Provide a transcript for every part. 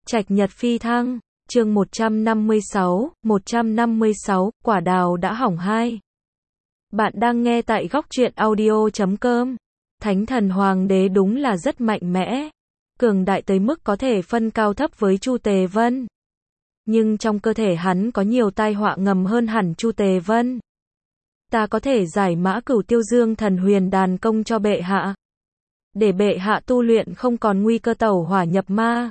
Trạch nhật phi thăng, chương 156, quả đào đã hỏng hai. Bạn đang nghe tại góc truyện audio.com. Thánh thần hoàng đế đúng là rất mạnh mẽ, cường đại tới mức có thể phân cao thấp với Chu Tề Vân. Nhưng trong cơ thể hắn có nhiều tai họa ngầm hơn hẳn Chu Tề Vân. Ta có thể giải mã Cửu Tiêu Dương Thần Huyền Đàn công cho bệ hạ, để bệ hạ tu luyện không còn nguy cơ tẩu hỏa nhập ma,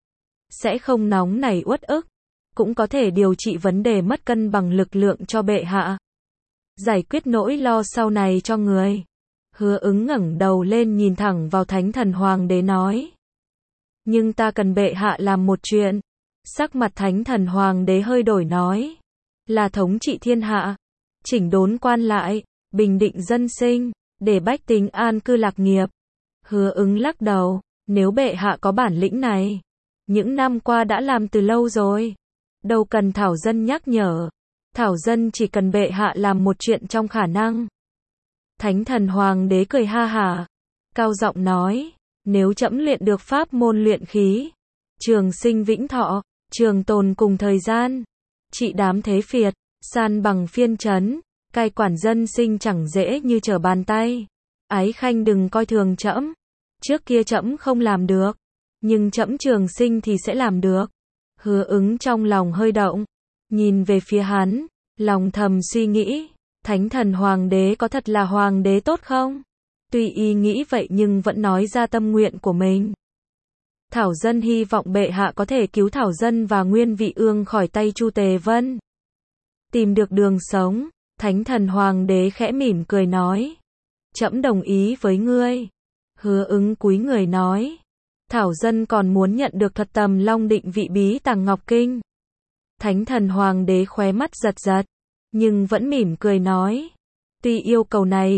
sẽ không nóng nảy uất ức, cũng có thể điều trị vấn đề mất cân bằng lực lượng cho bệ hạ, giải quyết nỗi lo sau này cho người. Hứa Ứng ngẩng đầu lên nhìn thẳng vào Thánh Thần Hoàng đế nói. Nhưng ta cần bệ hạ làm một chuyện. Sắc mặt Thánh Thần Hoàng đế hơi đổi nói. Là thống trị thiên hạ, chỉnh đốn quan lại, bình định dân sinh, để bách tính an cư lạc nghiệp. Hứa Ứng lắc đầu, nếu bệ hạ có bản lĩnh này, những năm qua đã làm từ lâu rồi, đâu cần Thảo Dân nhắc nhở. Thảo Dân chỉ cần bệ hạ làm một chuyện trong khả năng. Thánh Thần Hoàng đế cười ha hả, cao giọng nói, nếu trẫm luyện được pháp môn luyện khí, trường sinh vĩnh thọ, trường tồn cùng thời gian, trị đám thế phiệt, san bằng phiên trấn, cai quản dân sinh chẳng dễ như trở bàn tay. Ái khanh đừng coi thường trẫm, trước kia trẫm không làm được, nhưng trẫm trường sinh thì sẽ làm được. Hứa Ứng trong lòng hơi động, nhìn về phía hắn, lòng thầm suy nghĩ, Thánh Thần Hoàng đế có thật là hoàng đế tốt không? Tuy y nghĩ vậy nhưng vẫn nói ra tâm nguyện của mình. Thảo Dân hy vọng bệ hạ có thể cứu Thảo Dân và Nguyên Vị Ương khỏi tay Chu Tề Vân, tìm được đường sống. Thánh Thần Hoàng đế khẽ mỉm cười nói, trẫm đồng ý với ngươi. Hứa Ứng cúi người nói, Thảo Dân còn muốn nhận được thuật tầm Long Định Vị Bí Tàng Ngọc Kinh. Thánh Thần Hoàng đế khóe mắt giật giật, nhưng vẫn mỉm cười nói, tuy yêu cầu này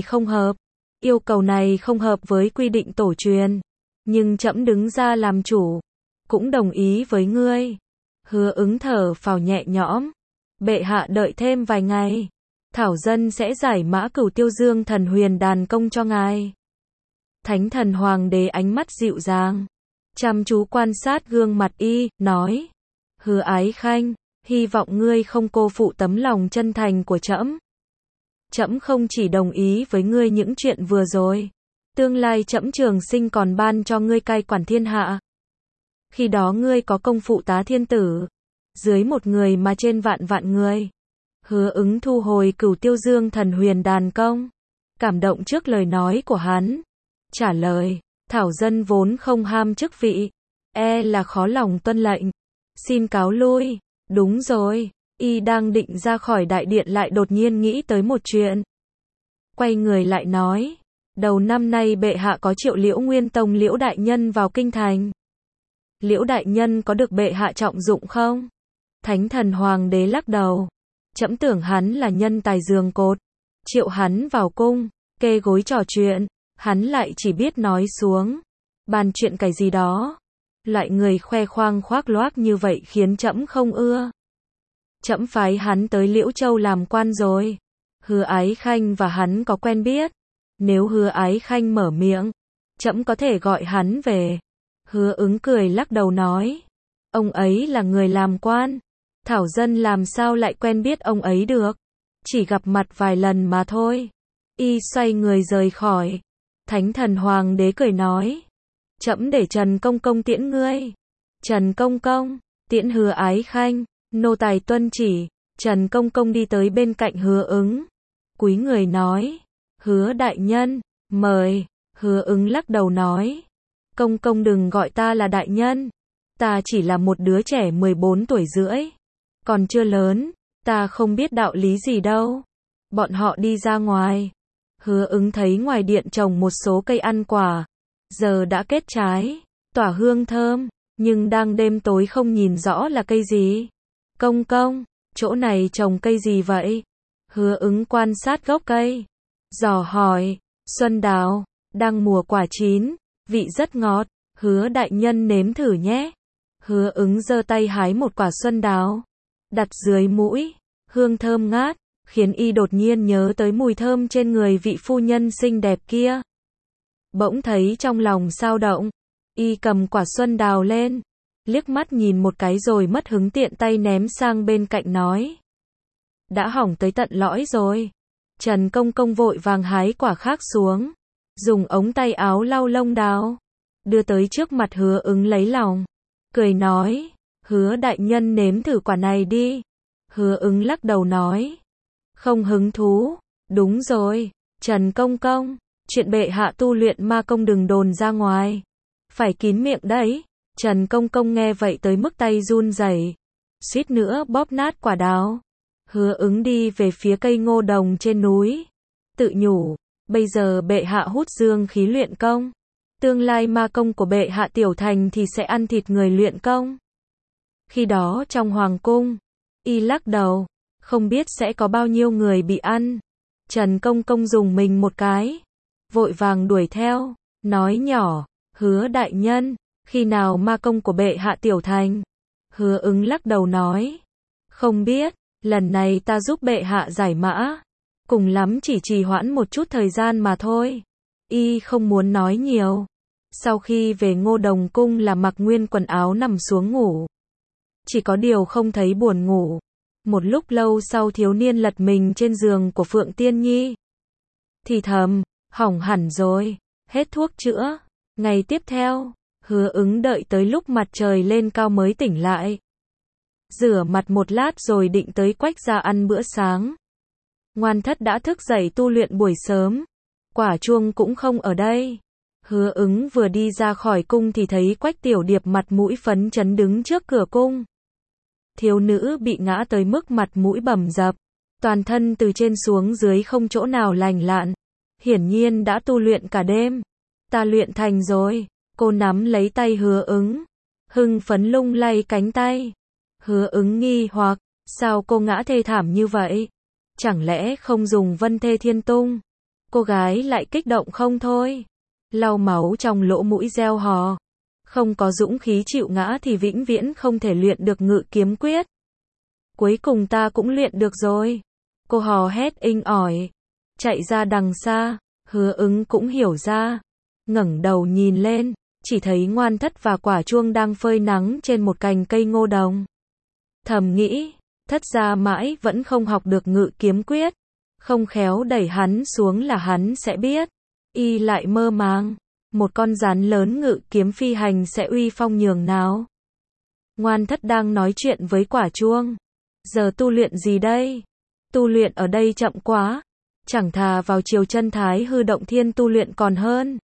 không hợp với quy định tổ truyền, nhưng trẫm đứng ra làm chủ, cũng đồng ý với ngươi. Hứa Ứng thở phào nhẹ nhõm, bệ hạ đợi thêm vài ngày, Thảo Dân sẽ giải mã Cửu Tiêu Dương Thần Huyền Đàn công cho ngài. Thánh Thần Hoàng đế ánh mắt dịu dàng, chăm chú quan sát gương mặt y, nói, Hứa Ái khanh, hy vọng ngươi không cô phụ tấm lòng chân thành của trẫm. Trẫm không chỉ đồng ý với ngươi những chuyện vừa rồi, tương lai trẫm trường sinh còn ban cho ngươi cai quản thiên hạ. Khi đó ngươi có công phụ tá thiên tử, dưới một người mà trên vạn vạn người. Hứa Ứng thu hồi Cửu Tiêu Dương Thần Huyền Đàn công, cảm động trước lời nói của hắn, trả lời, Thảo Dân vốn không ham chức vị, là khó lòng tuân lệnh, xin cáo lui. Đúng rồi, y đang định ra khỏi đại điện lại đột nhiên nghĩ tới một chuyện. Quay người lại nói, đầu năm nay bệ hạ có triệu Liễu Nguyên Tông Liễu đại nhân vào kinh thành. Liễu đại nhân có được bệ hạ trọng dụng không? Thánh Thần Hoàng đế lắc đầu, trẫm tưởng hắn là nhân tài giường cột, triệu hắn vào cung, kê gối trò chuyện, hắn lại chỉ biết nói xuống, bàn chuyện cái gì đó. Loại người khoe khoang khoác loác như vậy khiến trẫm không ưa. Trẫm phái hắn tới Liễu Châu làm quan rồi. Hứa Ái khanh và hắn có quen biết. Nếu Hứa Ái khanh mở miệng, trẫm có thể gọi hắn về. Hứa Ứng cười lắc đầu nói, ông ấy là người làm quan, Thảo Dân làm sao lại quen biết ông ấy được, chỉ gặp mặt vài lần mà thôi. Y xoay người rời khỏi. Thánh Thần Hoàng đế cười nói, trẫm để Trần Công Công tiễn ngươi. Trần Công Công, tiễn Hứa Ái khanh, nô tài tuân chỉ. Trần Công Công đi tới bên cạnh Hứa Ứng, cúi người nói, Hứa đại nhân, mời. Hứa Ứng lắc đầu nói, Công Công đừng gọi ta là đại nhân, ta chỉ là một đứa trẻ 14 tuổi rưỡi, còn chưa lớn, ta không biết đạo lý gì đâu. Bọn họ đi ra ngoài. Hứa Ứng thấy ngoài điện trồng một số cây ăn quả, giờ đã kết trái, tỏa hương thơm, nhưng đang đêm tối không nhìn rõ là cây gì. Công công, chỗ này trồng cây gì vậy? Hứa Ứng quan sát gốc cây, dò hỏi, xuân đào, đang mùa quả chín, vị rất ngọt, Hứa đại nhân nếm thử nhé. Hứa Ứng giơ tay hái một quả xuân đào, đặt dưới mũi, hương thơm ngát, khiến y đột nhiên nhớ tới mùi thơm trên người vị phu nhân xinh đẹp kia. Bỗng thấy trong lòng xao động, y cầm quả xuân đào lên, liếc mắt nhìn một cái rồi mất hứng tiện tay ném sang bên cạnh nói. Đã hỏng tới tận lõi rồi. Trần Công Công vội vàng hái quả khác xuống, dùng ống tay áo lau lông đào, đưa tới trước mặt Hứa Ứng lấy lòng, cười nói, Hứa đại nhân nếm thử quả này đi. Hứa Ứng lắc đầu nói, không hứng thú. Đúng rồi, Trần Công Công, chuyện bệ hạ tu luyện ma công đừng đồn ra ngoài, phải kín miệng đấy. Trần Công Công nghe vậy tới mức tay run rẩy, suýt nữa bóp nát quả đào. Hứa Ứng đi về phía cây ngô đồng trên núi, tự nhủ, bây giờ bệ hạ hút dương khí luyện công, tương lai ma công của bệ hạ tiểu thành thì sẽ ăn thịt người luyện công. Khi đó trong hoàng cung, y lắc đầu, không biết sẽ có bao nhiêu người bị ăn. Trần Công Công dùng mình một cái, vội vàng đuổi theo, nói nhỏ, Hứa đại nhân, khi nào ma công của bệ hạ tiểu thành? Hứa Ứng lắc đầu nói, không biết, lần này ta giúp bệ hạ giải mã, cùng lắm chỉ trì hoãn một chút thời gian mà thôi. Y không muốn nói nhiều. Sau khi về Ngô Đồng cung là mặc nguyên quần áo nằm xuống ngủ. Chỉ có điều không thấy buồn ngủ. Một lúc lâu sau thiếu niên lật mình trên giường của Phượng Tiên Nhi. Thì thầm, hỏng hẳn rồi, hết thuốc chữa. Ngày tiếp theo, Hứa Ứng đợi tới lúc mặt trời lên cao mới tỉnh lại. Rửa mặt một lát rồi định tới Quách gia ăn bữa sáng. Ngoan Thất đã thức dậy tu luyện buổi sớm. Quả Chuông cũng không ở đây. Hứa Ứng vừa đi ra khỏi cung thì thấy Quách Tiểu Điệp mặt mũi phấn chấn đứng trước cửa cung. Thiếu nữ bị ngã tới mức mặt mũi bầm dập, toàn thân từ trên xuống dưới không chỗ nào lành lặn. Hiển nhiên đã tu luyện cả đêm. Ta luyện thành rồi. Cô nắm lấy tay Hứa Ứng, hưng phấn lung lay cánh tay. Hứa Ứng nghi hoặc, sao cô ngã thê thảm như vậy? Chẳng lẽ không dùng Vân Thê Thiên Tung? Cô gái lại kích động không thôi. Lau máu trong lỗ mũi reo hò. Không có dũng khí chịu ngã thì vĩnh viễn không thể luyện được Ngự Kiếm Quyết. Cuối cùng ta cũng luyện được rồi. Cô hò hét inh ỏi. Chạy ra đằng xa, Hứa Ứng cũng hiểu ra. Ngẩng đầu nhìn lên, chỉ thấy Ngoan Thất và Quả Chuông đang phơi nắng trên một cành cây ngô đồng. Thầm nghĩ, Thất gia mãi vẫn không học được Ngự Kiếm Quyết. Không khéo đẩy hắn xuống là hắn sẽ biết. Y lại mơ màng, một con rắn lớn ngự kiếm phi hành sẽ uy phong nhường nào. Ngoan Thất đang nói chuyện với Quả Chuông. Giờ tu luyện gì đây? Tu luyện ở đây chậm quá. Chẳng thà vào Triều Chân Thái Hư Động Thiên tu luyện còn hơn.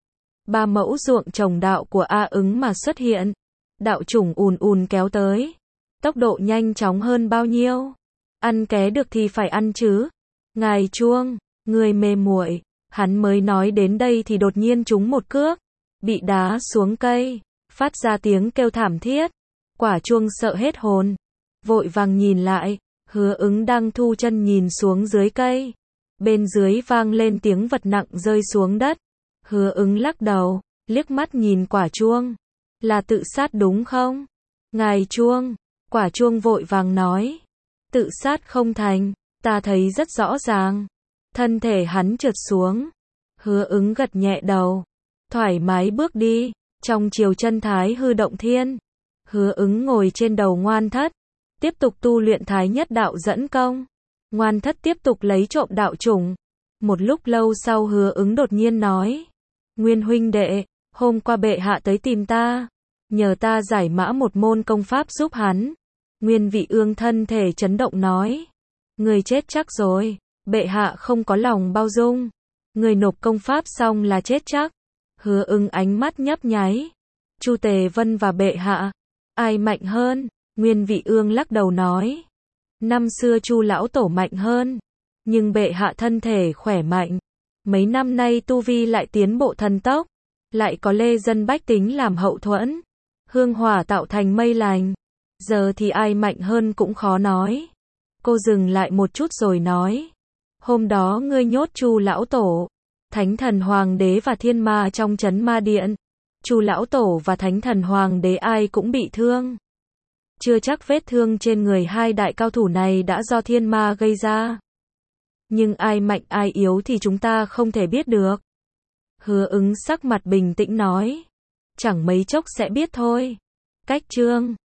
3 mẫu ruộng trồng đạo của A Ứng mà xuất hiện. Đạo chủng ùn ùn kéo tới. Tốc độ nhanh chóng hơn bao nhiêu? Ăn ké được thì phải ăn chứ. Ngài Chuông, người mê muội. Hắn mới nói đến đây thì đột nhiên trúng một cước, bị đá xuống cây, phát ra tiếng kêu thảm thiết. Quả Chuông sợ hết hồn, vội vàng nhìn lại, Hứa Ứng đang thu chân nhìn xuống dưới cây. Bên dưới vang lên tiếng vật nặng rơi xuống đất. Hứa Ứng lắc đầu, liếc mắt nhìn Quả Chuông. Là tự sát đúng không? Ngài Chuông, Quả Chuông vội vàng nói. Tự sát không thành, ta thấy rất rõ ràng. Thân thể hắn trượt xuống. Hứa Ứng gật nhẹ đầu, thoải mái bước đi. Trong Triều Chân Thái Hư Động Thiên, Hứa Ứng ngồi trên đầu Ngoan Thất, tiếp tục tu luyện Thái Nhất Đạo Dẫn Công. Ngoan Thất tiếp tục lấy trộm đạo chủng. Một lúc lâu sau Hứa Ứng đột nhiên nói, Nguyên huynh đệ, hôm qua bệ hạ tới tìm ta, nhờ ta giải mã một môn công pháp giúp hắn. Nguyên Vị Ương thân thể chấn động nói, người chết chắc rồi, bệ hạ không có lòng bao dung. Người nộp công pháp xong là chết chắc. Hứa Ứng ánh mắt nhấp nháy. Chu Tề Vân và bệ hạ, ai mạnh hơn? Nguyên Vị Ương lắc đầu nói, năm xưa Chu lão tổ mạnh hơn, nhưng bệ hạ thân thể khỏe mạnh, mấy năm nay tu vi lại tiến bộ thần tốc, lại có lê dân bách tính làm hậu thuẫn, hương hỏa tạo thành mây lành, giờ thì ai mạnh hơn cũng khó nói. Cô dừng lại một chút rồi nói, hôm đó ngươi nhốt Chu lão tổ, Thánh Thần Hoàng đế và Thiên Ma trong trấn Ma Điện. Chu lão tổ và Thánh Thần Hoàng đế ai cũng bị thương. Chưa chắc vết thương trên người hai đại cao thủ này đã do Thiên Ma gây ra. Nhưng ai mạnh ai yếu thì chúng ta không thể biết được. Hứa Ứng sắc mặt bình tĩnh nói, chẳng mấy chốc sẽ biết thôi. Cách chương